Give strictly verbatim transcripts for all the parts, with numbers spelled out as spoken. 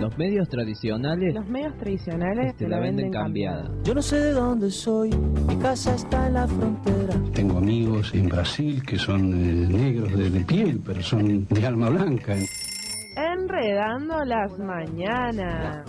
Los medios tradicionales Los medios tradicionales te la venden cambiada. Yo no sé de dónde soy, mi casa está en la frontera. Tengo amigos en Brasil que son eh, negros de, de piel, pero son de alma blanca. Enredando las mañanas.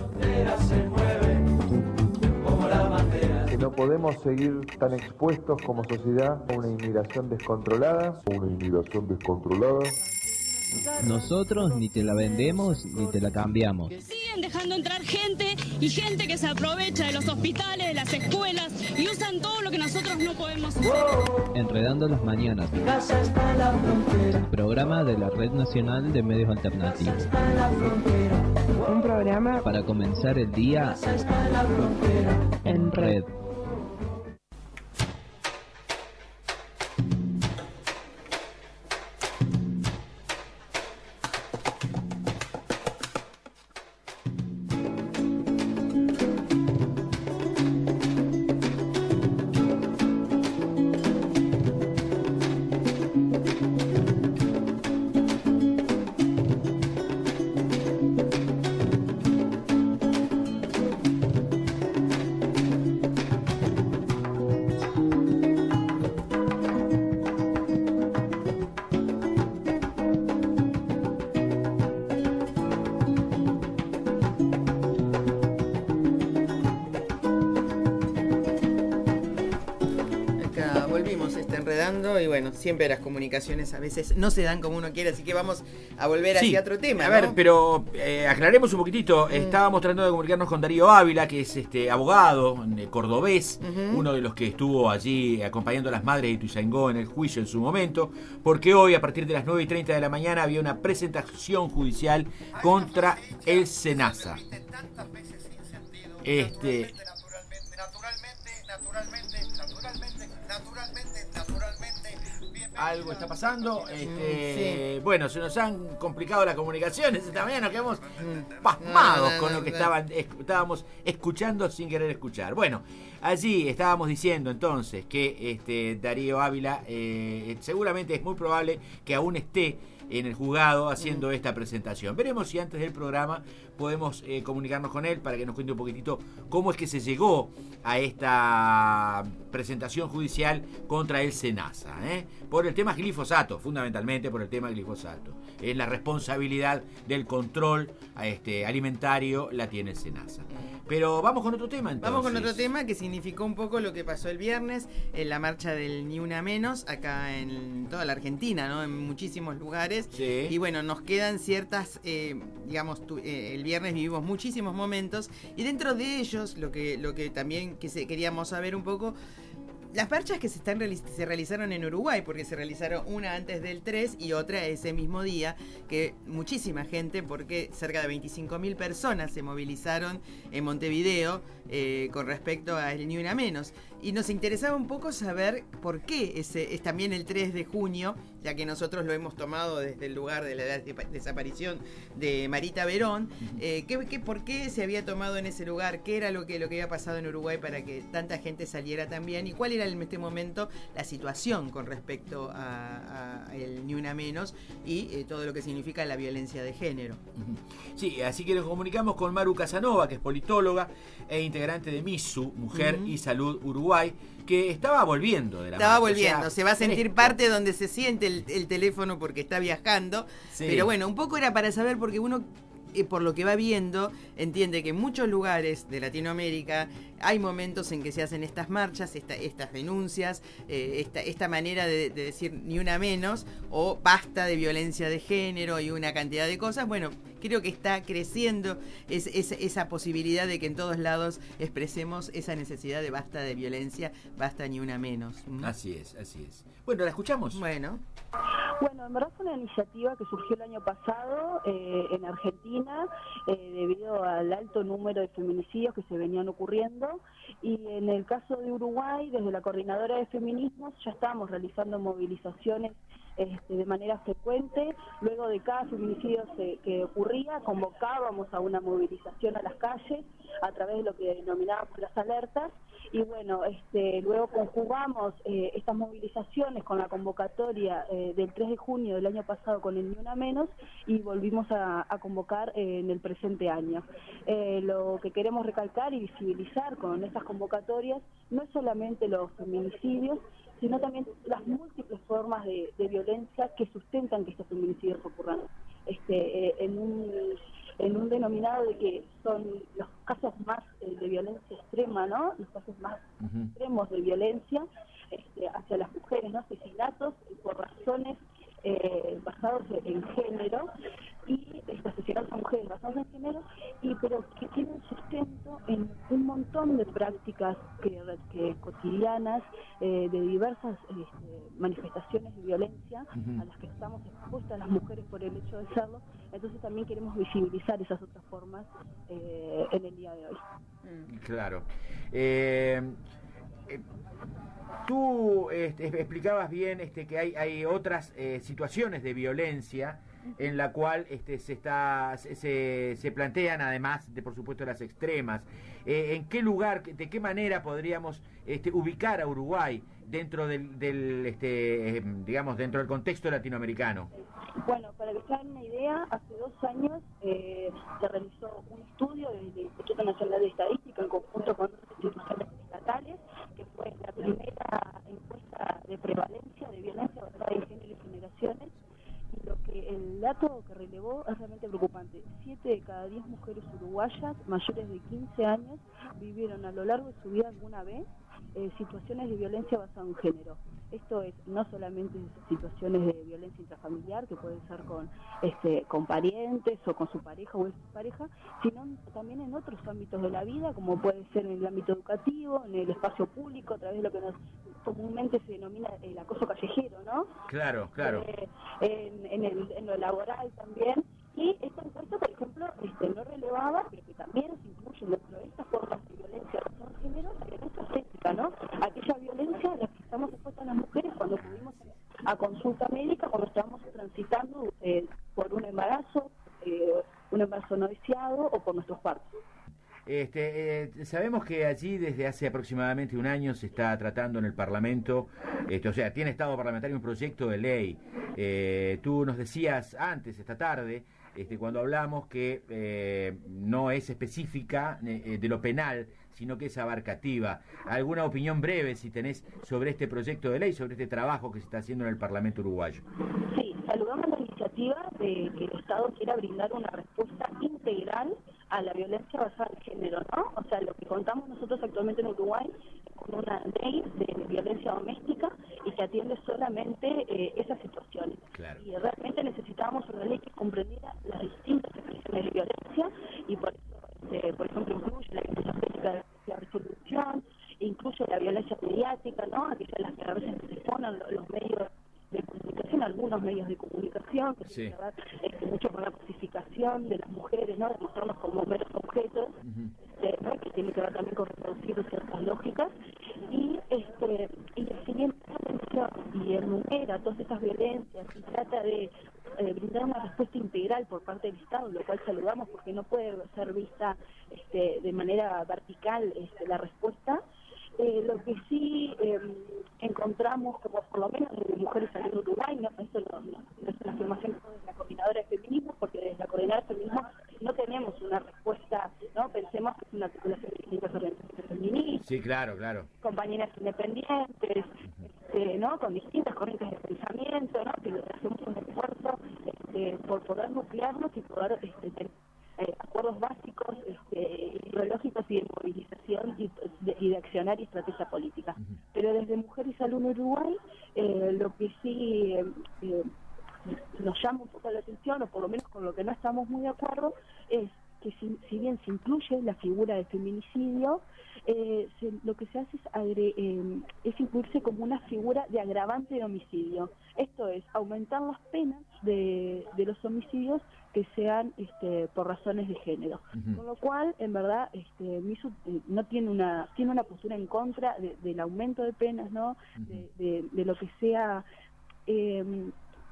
Que no podemos seguir tan expuestos como sociedad a una inmigración descontrolada. Una inmigración descontrolada. Nosotros ni te la vendemos ni te la cambiamos. Siguen dejando entrar gente y gente que se aprovecha de los hospitales, de las escuelas y usan todo lo que nosotros no podemos hacer. Enredando las mañanas. Mi casa está en la frontera. El programa de la Red Nacional de Medios Alternativos. Está en la frontera. Un programa Para comenzar el día Está en la frontera. en red. Y bueno, siempre las comunicaciones a veces no se dan como uno quiere, así que vamos a volver sí, hacia otro tema. A ¿no? ver, pero eh, aclaremos un poquitito. Mm. Estábamos tratando de comunicarnos con Darío Ávila, que es este abogado eh, cordobés, uh-huh. uno de los que estuvo allí acompañando a las madres de Ituzaingó en el juicio en su momento, porque hoy a partir de las nueve y treinta de la mañana había una presentación judicial contra el SENASA. Este... Naturalmente, naturalmente, naturalmente, naturalmente, naturalmente, algo está pasando. Este, sí. Bueno, se nos han complicado las comunicaciones. Esta mañana nos quedamos pasmados no, no, con lo que no, estaban, estábamos escuchando sin querer escuchar. Bueno, allí estábamos diciendo entonces que este, Darío Ávila eh, seguramente es muy probable que aún esté en el juzgado haciendo esta presentación. Veremos si antes del programa podemos eh, comunicarnos con él para que nos cuente un poquitito cómo es que se llegó a esta presentación judicial contra el SENASA, ¿eh? Por el tema glifosato, fundamentalmente por el tema glifosato. Es la responsabilidad del control este, alimentario la tiene el SENASA. Pero vamos con otro tema entonces. Vamos con otro tema que significó un poco lo que pasó el viernes en la marcha del Ni Una Menos, acá en toda la Argentina, ¿no? En muchísimos lugares. Sí. Y bueno, nos quedan ciertas, eh, digamos, tu, eh, el viernes vivimos muchísimos momentos y dentro de ellos, lo que, lo que también que se, queríamos saber un poco, las marchas que se, están, se realizaron en Uruguay, porque se realizaron una antes del tres y otra ese mismo día, que muchísima gente, porque cerca de veinticinco mil personas se movilizaron en Montevideo eh, con respecto a el Ni Una Menos. Y nos interesaba un poco saber por qué ese es también el tres de junio, ya que nosotros lo hemos tomado desde el lugar de la desaparición de Marita Verón. Eh, ¿qué, qué, ¿Por qué se había tomado en ese lugar? ¿Qué era lo que, lo que había pasado en Uruguay para que tanta gente saliera también? ¿Y cuál era en este momento la situación con respecto a, a el Ni Una Menos y eh, todo lo que significa la violencia de género? Sí, así que nos comunicamos con Maru Casanova, que es politóloga e integrante de MISU, Mujer uh-huh. y Salud Uruguay, que estaba volviendo de la Estaba marcha, volviendo, o sea, se va a sentir fresco. parte donde se siente el, el teléfono porque está viajando. Sí. Pero bueno, un poco era para saber, porque uno, eh, por lo que va viendo, entiende que en muchos lugares de Latinoamérica hay momentos en que se hacen estas marchas, esta, estas denuncias, eh, esta, esta manera de, de decir ni una menos, o basta de violencia de género y una cantidad de cosas. Bueno, creo que está creciendo es, es, esa posibilidad de que en todos lados expresemos esa necesidad de basta de violencia, basta ni una menos. ¿Mm? Así es, así es. Bueno, ¿la escuchamos? Bueno. Bueno, en verdad fue una iniciativa que surgió el año pasado eh, en Argentina eh, debido al alto número de feminicidios que se venían ocurriendo, y en el caso de Uruguay, desde la Coordinadora de Feminismos ya estábamos realizando movilizaciones Este, de manera frecuente. Luego de cada feminicidio se, que ocurría, convocábamos a una movilización a las calles a través de lo que denominábamos las alertas, Y bueno, este, luego conjugamos eh, estas movilizaciones con la convocatoria eh, del tres de junio del año pasado con el Ni Una Menos y volvimos a, a convocar eh, en el presente año. Eh, lo que queremos recalcar y visibilizar con estas convocatorias no es solamente los feminicidios, sino también las múltiples formas de, de violencia que sustentan que estos feminicidios ocurran. Este, eh, en un en un denominado de que son los casos más eh, de violencia extrema, ¿no? Los casos más uh-huh. extremos de violencia este, hacia las mujeres, ¿no? Asesinatos por razones eh, basados en género y este, asesinatos a mujeres basados en género, y pero que tienen sustento en un montón de prácticas que, que cotidianas eh, de diversas este, manifestaciones de violencia uh-huh. a las que estamos expuestas las mujeres por el hecho de serlo. Entonces también queremos visibilizar esas otras formas eh, en el día de hoy. Claro. Eh, eh, tú este, explicabas bien este, que hay, hay otras eh, situaciones de violencia en la cual este, se está se, se plantean, además de, por supuesto, las extremas. Eh, ¿En qué lugar, de qué manera podríamos este, ubicar a Uruguay dentro del, del este, digamos, dentro del contexto latinoamericano? Bueno, para que se hagan una idea, hace dos años eh, se realizó un estudio del Instituto Nacional de Estadística en conjunto con otras instituciones estatales, que fue la primera encuesta de prevalencia de violencia basada en género y generaciones. Y lo que el dato que relevó es realmente preocupante. Siete de cada diez mujeres uruguayas mayores de quince años vivieron a lo largo de su vida alguna vez eh, situaciones de violencia basada en género. Esto es no solamente situaciones de violencia intrafamiliar, que pueden ser con este con parientes o con su pareja o expareja, sino también en otros ámbitos de la vida, como puede ser en el ámbito educativo, en el espacio público, a través de lo que nos comúnmente se denomina el acoso callejero, ¿no? Claro, claro. Eh, en, en, el, en lo laboral también. Y esta encuesta, por ejemplo, este, no relevaba, pero que también se incluye dentro de estas formas de violencia de género, la violencia física, ¿no? Aquella violencia a la que estamos expuestas las mujeres cuando acudimos a consulta médica, cuando estamos transitando eh, por un embarazo, eh, un embarazo no deseado o por nuestros partos. Este, eh, sabemos que allí desde hace aproximadamente un año se está tratando en el Parlamento, este, o sea, tiene estado parlamentario un proyecto de ley. Eh, tú nos decías antes, esta tarde, este, cuando hablamos que eh, no es específica eh, de lo penal, sino que es abarcativa. ¿Alguna opinión breve, si tenés, sobre este proyecto de ley, sobre este trabajo que se está haciendo en el Parlamento uruguayo? Sí, saludamos la iniciativa de que el Estado quiera brindar una respuesta integral a la violencia basada en género, ¿no? O sea, lo que contamos nosotros actualmente en Uruguay con una ley de violencia doméstica y que atiende solamente eh, esas situaciones. Claro. Y realmente necesitábamos una ley que comprendiera las distintas expresiones de violencia y por eso, este, por ejemplo, incluye la violencia física de la resolución, incluye la violencia mediática, ¿no? Aquellas las que a veces se exponen los medios de comunicación, algunos medios de comunicación, que sí. tienen que ver este, mucho con la cosificación de las mujeres, ¿no? De mostrarnos como meros objetos, uh-huh. este, ¿no? Que tiene que ver también con reproducir ciertas lógicas, y este y el siguiente atención y enumera todas estas violencias y trata de eh, brindar una respuesta integral por parte del Estado, lo cual saludamos porque no puede ser vista este, de manera vertical este, la respuesta. Eh, lo que sí eh, encontramos, como por lo menos desde Mujeres Saliendo de Uruguay, no, eso no, no, no es una afirmación de la Coordinadora de Feminismo, porque desde la Coordinadora de Feminismo no tenemos una respuesta, ¿no? Pensemos que es una articulación de distintas organizaciones feministas. Sí, claro, claro. Compañeras independientes, uh-huh. este, ¿no? Con distintas corrientes de pensamiento, ¿no? Que hacemos un esfuerzo este, por poder nuclearnos y poder este, tener Eh, acuerdos básicos este, ideológicos y de movilización y de, y de accionar y estrategia política. Uh-huh. Pero desde Mujeres al Uno Uruguay, eh, lo que sí eh, eh, nos llama un poco la atención, o por lo menos con lo que no estamos muy de acuerdo, es que si, si bien se incluye la figura de feminicidio, eh, se, lo que se hace es, agre, eh, es incluirse como una figura de agravante de homicidio. Esto es, aumentar las penas de, de los homicidios que sean este, por razones de género. Uh-huh. Con lo cual, en verdad, este, Misu eh, no tiene una tiene una postura en contra de, del aumento de penas, ¿no? Uh-huh. de, de, de lo que sea... Eh,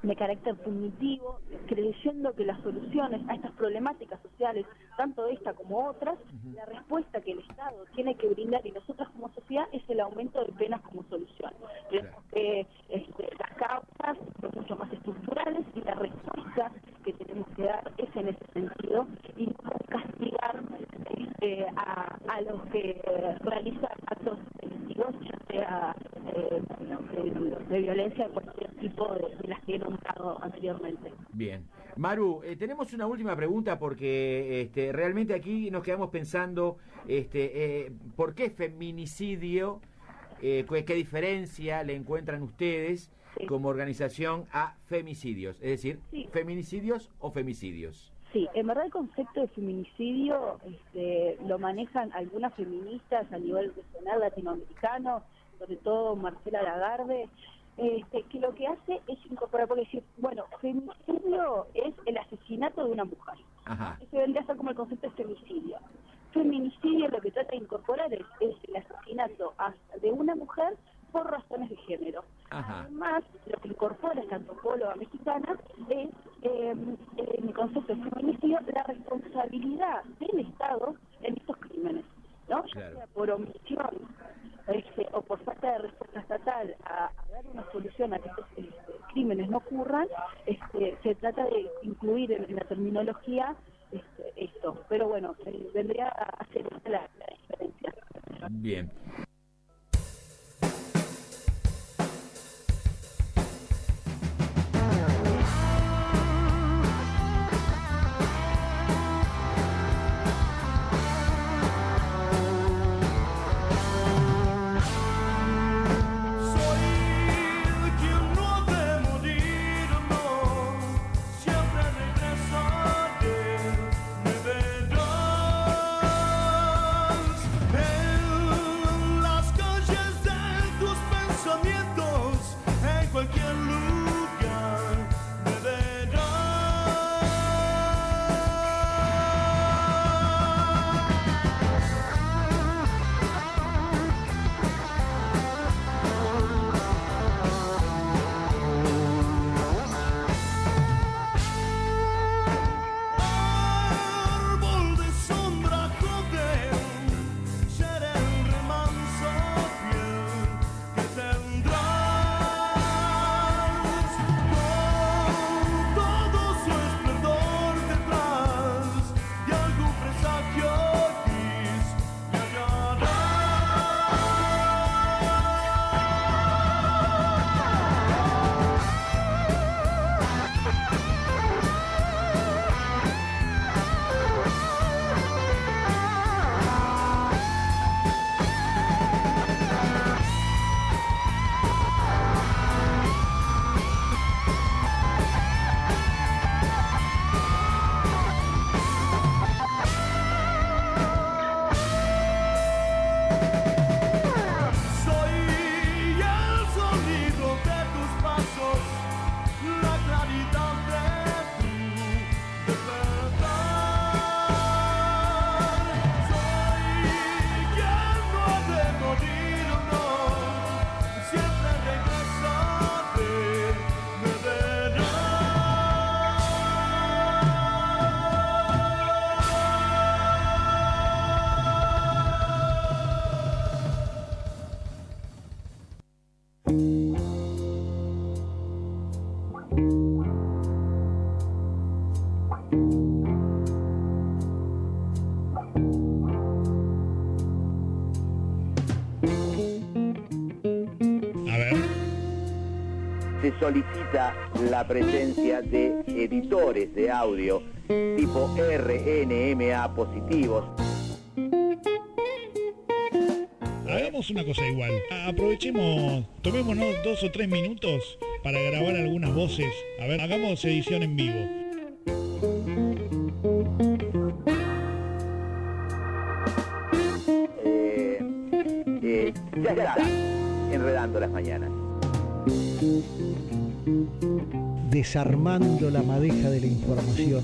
de carácter punitivo, creyendo que las soluciones a estas problemáticas sociales, tanto esta como otras, uh-huh. la respuesta que el Estado tiene que brindar y nosotros como sociedad es el aumento de penas como solución. Creemos claro. que este, las causas son mucho más estructurales y la respuesta que tenemos que dar es en ese sentido y no castigar este, a, a los que realizan actos delictivos, ya sea eh, de, de violencia de cualquier tipo de, de las que he nombrado anteriormente. Bien. Maru, eh, tenemos una última pregunta porque este, realmente aquí nos quedamos pensando este, eh, ¿por qué feminicidio? Eh, ¿qué, ¿Qué diferencia le encuentran ustedes sí. como organización a femicidios? Es decir, sí. ¿feminicidios o femicidios? Sí, en verdad el concepto de feminicidio este, lo manejan algunas feministas a nivel regional latinoamericano, sobre todo Marcela Lagarde, este, que lo que hace es incorporar, por decir, bueno, femicidio es el asesinato de una mujer. Ajá. Eso vendría a ser como el concepto de femicidio. Feminicidio lo que trata de incorporar es, es el asesinato de una mujer por razones de género. Ajá. Además, lo que incorpora esta antropóloga mexicana es, eh, en el concepto de feminicidio, la responsabilidad del Estado en estos crímenes, ¿no? Claro. Ya sea por omisión este, o por falta de respuesta estatal a, a dar una solución a que estos este, crímenes no ocurran, este, se trata de incluir en, en la terminología este, esto. Pero bueno, eh, vendría a ser la, la diferencia. Bien. Solicita la presencia de editores de audio tipo R N M A positivos. Hagamos una cosa igual. Aprovechemos, tomémonos dos o tres minutos para grabar algunas voces. A ver, hagamos edición en vivo. Eh, eh, ya está, enredando las mañanas. Desarmando la madeja de la información.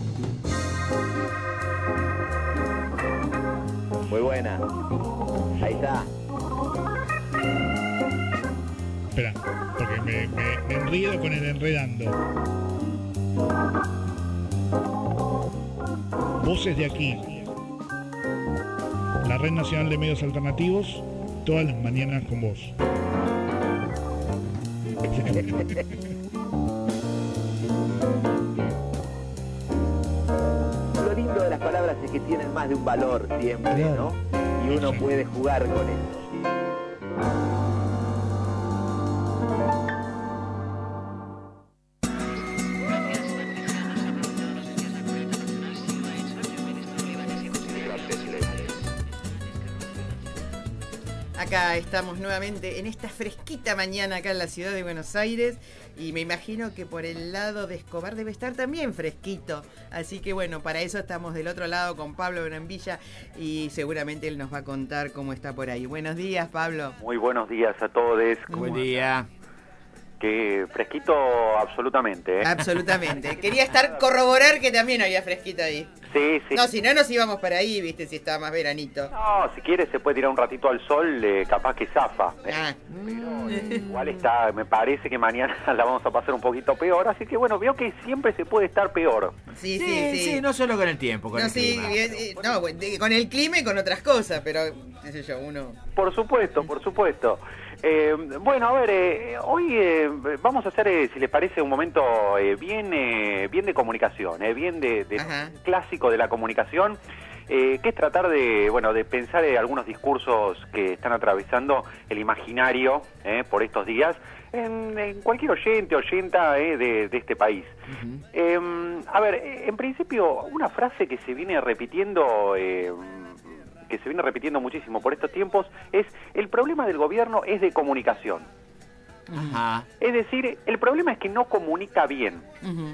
Muy buena. Ahí está. Espera, porque me me, me, me enredo con el enredando. Voces de aquí. La Red Nacional de Medios Alternativos, todas las mañanas con vos. Lo lindo de las palabras es que tienen más de un valor siempre, ¿no? Y uno puede jugar con eso. Acá estamos nuevamente en esta fresquita mañana acá en la ciudad de Buenos Aires y me imagino que por el lado de Escobar debe estar también fresquito. Así que bueno, para eso estamos del otro lado con Pablo Brambilla y seguramente él nos va a contar cómo está por ahí. Buenos días, Pablo. Muy buenos días a todos. Buen día. Que fresquito absolutamente, ¿eh? Absolutamente. Quería estar corroborar que también había fresquito ahí. Sí, sí. No, si no nos íbamos para ahí, viste, si estaba más veranito. No, si quiere se puede tirar un ratito al sol, eh, capaz que zafa. ¿eh? Ah. Pero eh, igual está, me parece que mañana la vamos a pasar un poquito peor, así que bueno, veo que siempre se puede estar peor. Sí, Sí, sí, sí, sí. no solo con el tiempo, con No, el sí, clima. eh, eh, no, de- con el clima y con otras cosas, pero, qué sé yo, uno... Por supuesto, por supuesto. Eh, bueno, a ver, eh, hoy eh, vamos a hacer, eh, si les parece, un momento eh, bien eh, bien de comunicación, eh, bien de, de clásico de la comunicación, eh, que es tratar de, bueno, de pensar en algunos discursos que están atravesando el imaginario eh, por estos días en, en cualquier oyente, oyenta eh, de, de este país. Ujú. Eh, a ver, eh, en principio, una frase que se viene repitiendo... Eh, que se viene repitiendo muchísimo por estos tiempos, es el problema del gobierno es de comunicación. Ajá. Es decir, el problema es que no comunica bien.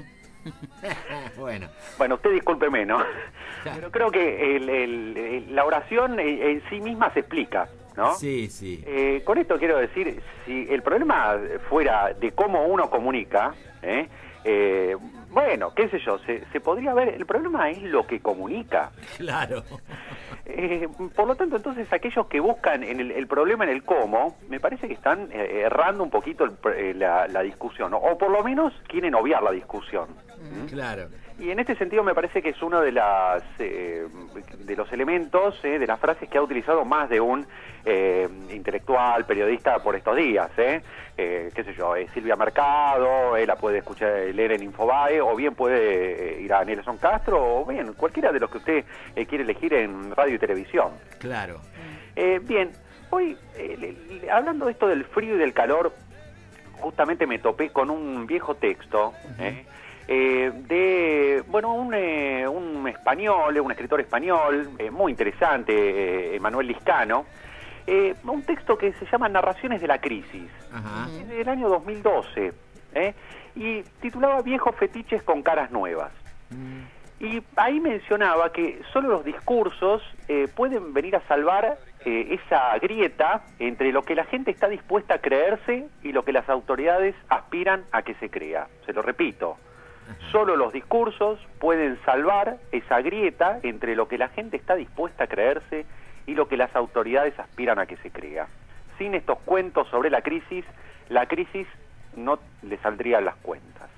Bueno. Bueno, usted discúlpeme, ¿no? Pero creo que el- el- el- la oración en, en sí misma se explica, ¿no? Sí, sí. Eh, con esto quiero decir, si el problema fuera de cómo uno comunica, ¿eh? Eh, bueno, qué sé yo, se, se podría ver, el problema es lo que comunica. Claro. Eh, por lo tanto, entonces, aquellos que buscan en el, el problema en el cómo, me parece que están eh, errando un poquito el pr- eh, la, la discusión, ¿no? O por lo menos quieren obviar la discusión. Claro. Y en este sentido me parece que es uno de las eh, de los elementos, eh, de las frases que ha utilizado más de un eh, intelectual, periodista por estos días, eh, eh, qué sé yo, eh, Silvia Mercado, eh, la puede escuchar, leer en Infobae, o bien puede eh, ir a Nelson Castro, o bien cualquiera de los que usted eh, quiere elegir en radio y televisión. Claro. Eh, bien, hoy, eh, le- le- hablando de esto del frío y del calor, justamente me topé con un viejo texto, eh, eh, de, bueno, un, eh, un español, un escritor español, eh, muy interesante, eh, Emanuel Liscano, eh, un texto que se llama Narraciones de la Crisis, Ajá. es del año dos mil doce, eh, y titulaba Viejos fetiches con caras nuevas. Y ahí mencionaba que solo los discursos eh, pueden venir a salvar eh, esa grieta entre lo que la gente está dispuesta a creerse y lo que las autoridades aspiran a que se crea. Se lo repito, solo los discursos pueden salvar esa grieta entre lo que la gente está dispuesta a creerse y lo que las autoridades aspiran a que se crea. Sin estos cuentos sobre la crisis, la crisis no le saldría a las cuentas.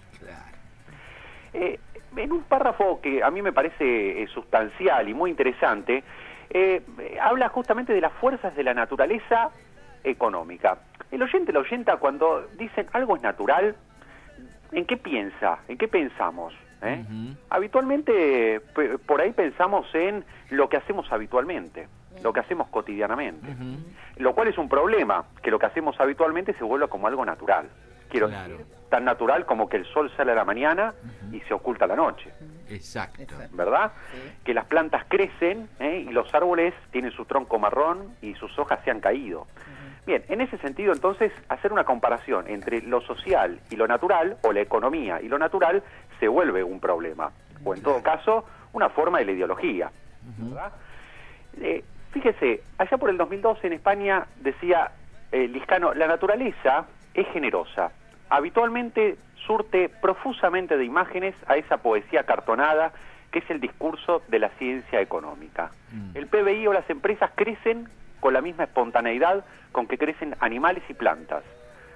Eh, en un párrafo que a mí me parece eh, sustancial y muy interesante, eh, eh, habla justamente de las fuerzas de la naturaleza económica. El oyente, la oyenta, cuando dicen algo es natural, ¿en qué piensa? ¿En qué pensamos? ¿Eh? Habitualmente, p- por ahí pensamos en lo que hacemos habitualmente, lo que hacemos cotidianamente, lo cual es un problema, que lo que hacemos habitualmente se vuelva como algo natural. Quiero Claro. decir, tan natural como que el sol sale a la mañana y se oculta a la noche, Exacto. ¿verdad? Que las plantas crecen ¿eh? y los árboles tienen su tronco marrón y sus hojas se han caído. Bien, en ese sentido, entonces, hacer una comparación entre lo social y lo natural, o la economía y lo natural, se vuelve un problema, o en todo caso, una forma de la ideología, ¿verdad? Eh, fíjese, allá por el dos mil doce en España decía eh, Liscano, la naturaleza es generosa, habitualmente surte profusamente de imágenes a esa poesía cartonada que es el discurso de la ciencia económica. El P B I o las empresas crecen con la misma espontaneidad con que crecen animales y plantas.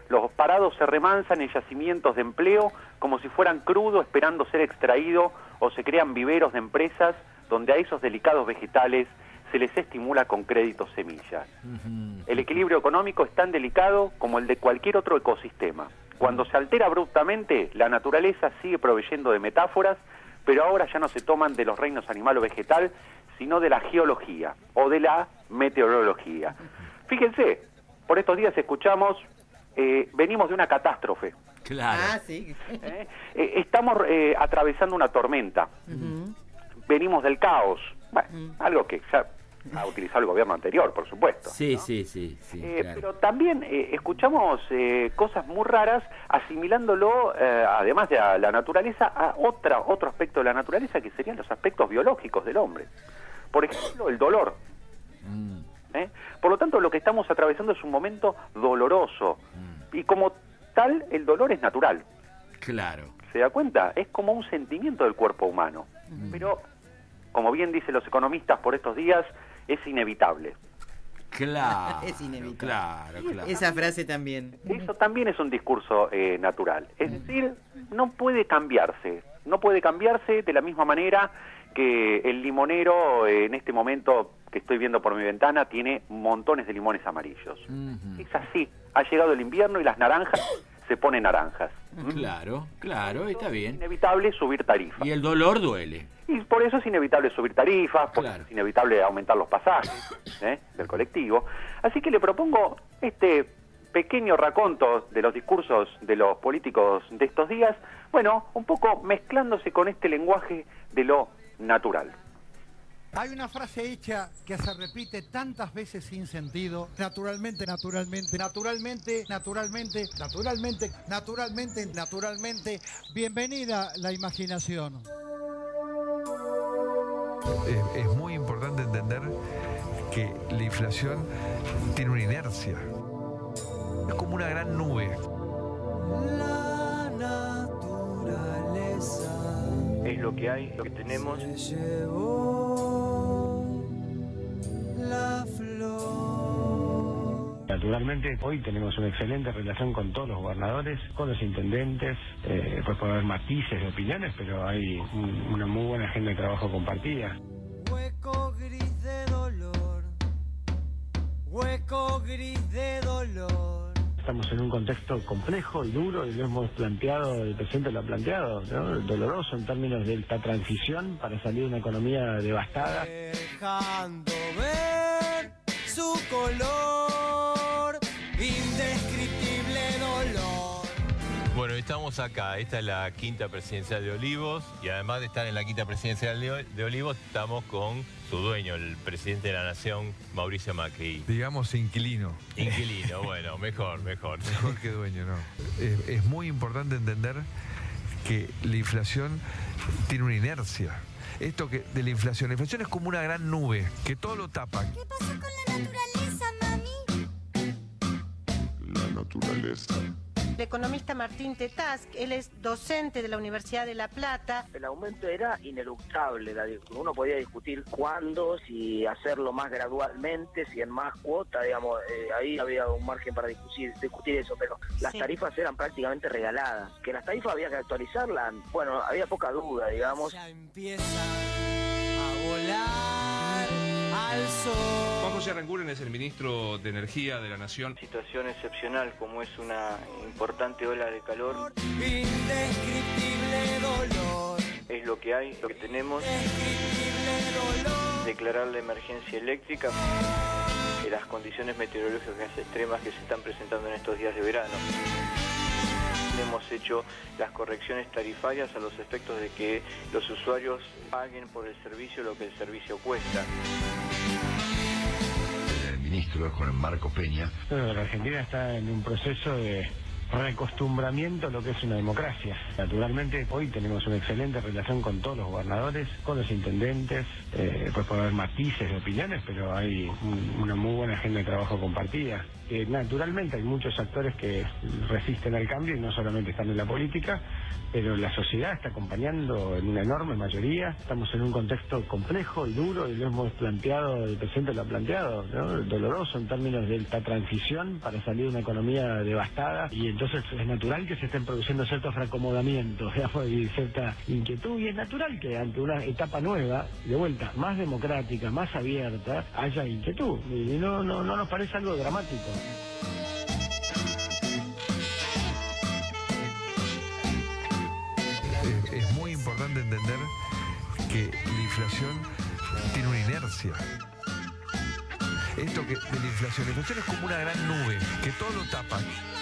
Los parados se remansan en yacimientos de empleo como si fueran crudos esperando ser extraídos, o se crean viveros de empresas donde a esos delicados vegetales se les estimula con créditos semillas. El equilibrio económico es tan delicado como el de cualquier otro ecosistema. Cuando se altera abruptamente, la naturaleza sigue proveyendo de metáforas, pero ahora ya no se toman de los reinos animal o vegetal, sino de la geología o de la meteorología. Fíjense, por estos días escuchamos, eh, venimos de una catástrofe. Claro. Ah, sí. ¿Eh? Eh, estamos eh, atravesando una tormenta. Uh-huh. Venimos del caos. Bueno, uh-huh. algo que ya ha utilizado el gobierno anterior, por supuesto. Sí, ¿no? sí, sí. sí eh, claro. Pero también eh, escuchamos eh, cosas muy raras, asimilándolo, eh, además de a la naturaleza, a otra, otro aspecto de la naturaleza, que serían los aspectos biológicos del hombre. Por ejemplo, el dolor. Mm. ¿Eh? Por lo tanto, lo que estamos atravesando es un momento doloroso. Mm. Y como tal, el dolor es natural. Claro. ¿Se da cuenta? Es como un sentimiento del cuerpo humano. Mm. Pero, como bien dicen los economistas por estos días, es inevitable. Claro. Es inevitable. Claro, claro. Esa frase también. Eso también es un discurso eh, natural. Es decir, no puede cambiarse. No puede cambiarse de la misma manera que el limonero, eh, en este momento que estoy viendo por mi ventana, tiene montones de limones amarillos. Uh-huh. Es así. Ha llegado el invierno y las naranjas se ponen naranjas. Claro, claro, está bien. Es inevitable subir tarifas. Y el dolor duele. Y por eso es inevitable subir tarifas, por claro. eso es inevitable aumentar los pasajes ¿eh? del colectivo. Así que le propongo este pequeño raconto de los discursos de los políticos de estos días, bueno, un poco mezclándose con este lenguaje de lo natural. Hay una frase hecha que se repite tantas veces sin sentido. Naturalmente, naturalmente, naturalmente, naturalmente, naturalmente, naturalmente, naturalmente. Bienvenida la imaginación. Es, es muy importante entender que la inflación tiene una inercia. Es como una gran nube. La naturaleza es lo que hay, lo que tenemos. La flor. Naturalmente, hoy tenemos una excelente relación con todos los gobernadores, con los intendentes. Eh, pues puede haber matices de opiniones, pero hay un, una muy buena agenda de trabajo compartida. Hueco gris de dolor. Hueco gris de dolor. Estamos en un contexto complejo y duro, y lo hemos planteado, el presidente lo ha planteado, ¿no? Doloroso en términos de esta transición para salir de una economía devastada. Dejando ver su color, indescriptible dolor. Bueno, estamos acá, esta es la quinta presidencial de Olivos, y además de estar en la quinta presidencial de Olivos, estamos con su dueño, el presidente de la Nación, Mauricio Macri. Digamos inquilino. Inquilino, bueno, mejor, mejor. Mejor que dueño, no. Es, es muy importante entender que la inflación tiene una inercia. Esto que de la inflación, la inflación es como una gran nube que todo lo tapa. ¿Qué pasa con la naturaleza, mami? La naturaleza. El economista Martín Tetaz, él es docente de la Universidad de La Plata. El aumento era ineluctable, uno podía discutir cuándo, si hacerlo más gradualmente, si en más cuota, digamos, eh, ahí había un margen para discutir, discutir eso, pero las sí. tarifas eran prácticamente regaladas. Que las tarifas había que actualizarlas, bueno, había poca duda, digamos. Ya empieza a volar al sol. Juan José Aranguren es el ministro de Energía de la Nación. Situación excepcional como es una importante ola de calor. Indescriptible dolor. Es lo que hay, lo que tenemos. Indescriptible dolor. Declarar la emergencia eléctrica y las condiciones meteorológicas extremas que se están presentando en estos días de verano. Hemos hecho las correcciones tarifarias a los efectos de que los usuarios paguen por el servicio lo que el servicio cuesta. El ministro, con el Marco Peña. Bueno, la Argentina está en un proceso de reacostumbramiento a lo que es una democracia. Naturalmente, hoy tenemos una excelente relación con todos los gobernadores, con los intendentes, eh, pues puede haber matices de opiniones, pero hay un, una muy buena agenda de trabajo compartida. Eh, naturalmente hay muchos actores que resisten al cambio y no solamente están en la política, pero la sociedad está acompañando en una enorme mayoría. Estamos en un contexto complejo y duro y lo hemos planteado, el presidente lo ha planteado, ¿no? Doloroso en términos de esta transición para salir de una economía devastada, y entonces es natural que se estén produciendo ciertos reacomodamientos, digamos, y cierta inquietud, y es natural que ante una etapa nueva, de vuelta, más democrática, más abierta, haya inquietud, y no, no, no nos parece algo dramático. Es muy importante entender que la inflación tiene una inercia. Esto que de la inflación, la inflación es como una gran nube que todo lo tapa.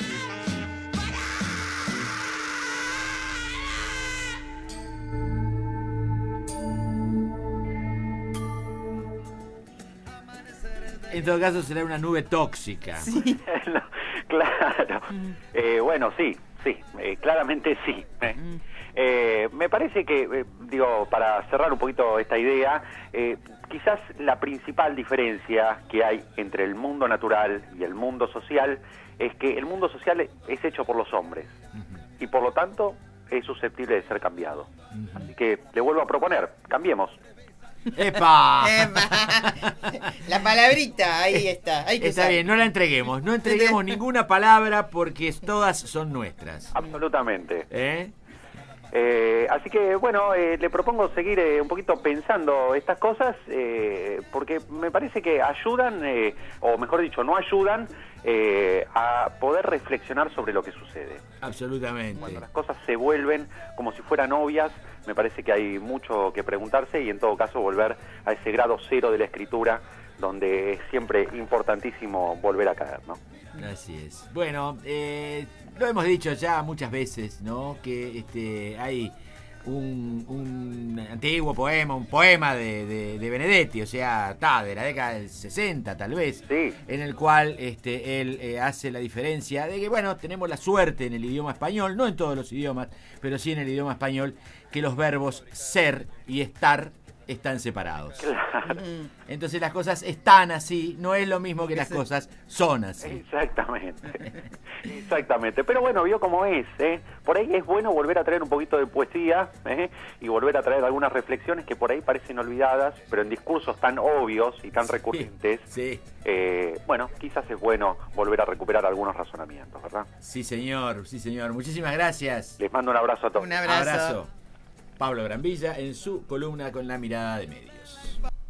En todo caso será una nube tóxica. Sí. No, claro. Eh, bueno, sí, sí, eh, claramente sí. Eh. Eh, me parece que, eh, digo, para cerrar un poquito esta idea, eh, quizás la principal diferencia que hay entre el mundo natural y el mundo social es que el mundo social es hecho por los hombres y por lo tanto es susceptible de ser cambiado. Así que le vuelvo a proponer, cambiemos. ¡Epa! La palabrita, ahí está. Hay que está usar. bien, no la entreguemos. No entreguemos ninguna palabra porque todas son nuestras. Absolutamente. ¿Eh? Eh, así que, bueno, eh, le propongo seguir eh, un poquito pensando estas cosas eh, porque me parece que ayudan, eh, o mejor dicho, no ayudan eh, a poder reflexionar sobre lo que sucede. Absolutamente. Cuando las cosas se vuelven como si fueran obvias, me parece que hay mucho que preguntarse y en todo caso volver a ese grado cero de la escritura donde es siempre importantísimo volver a caer, ¿no? Así es. Bueno, eh, lo hemos dicho ya muchas veces, ¿no? Que este hay un, un antiguo poema, un poema de, de, de Benedetti, o sea, ta, de la década del sesenta tal vez, sí, en el cual este él eh, hace la diferencia de que, bueno, tenemos la suerte en el idioma español, no en todos los idiomas, pero sí en el idioma español, que los verbos ser y estar están separados. Claro. Entonces las cosas están así, no es lo mismo que las cosas son así. Exactamente. Exactamente. Pero bueno, vio cómo es, ¿eh? Por ahí es bueno volver a traer un poquito de poesía, ¿eh? Y volver a traer algunas reflexiones que por ahí parecen olvidadas, pero en discursos tan obvios y tan recurrentes. Sí. Eh, bueno, quizás es bueno volver a recuperar algunos razonamientos, ¿verdad? Sí, señor, sí, señor. Muchísimas gracias. Les mando un abrazo a todos. Un abrazo. Abrazo. Pablo Granvilla en su columna Con la mirada de medios.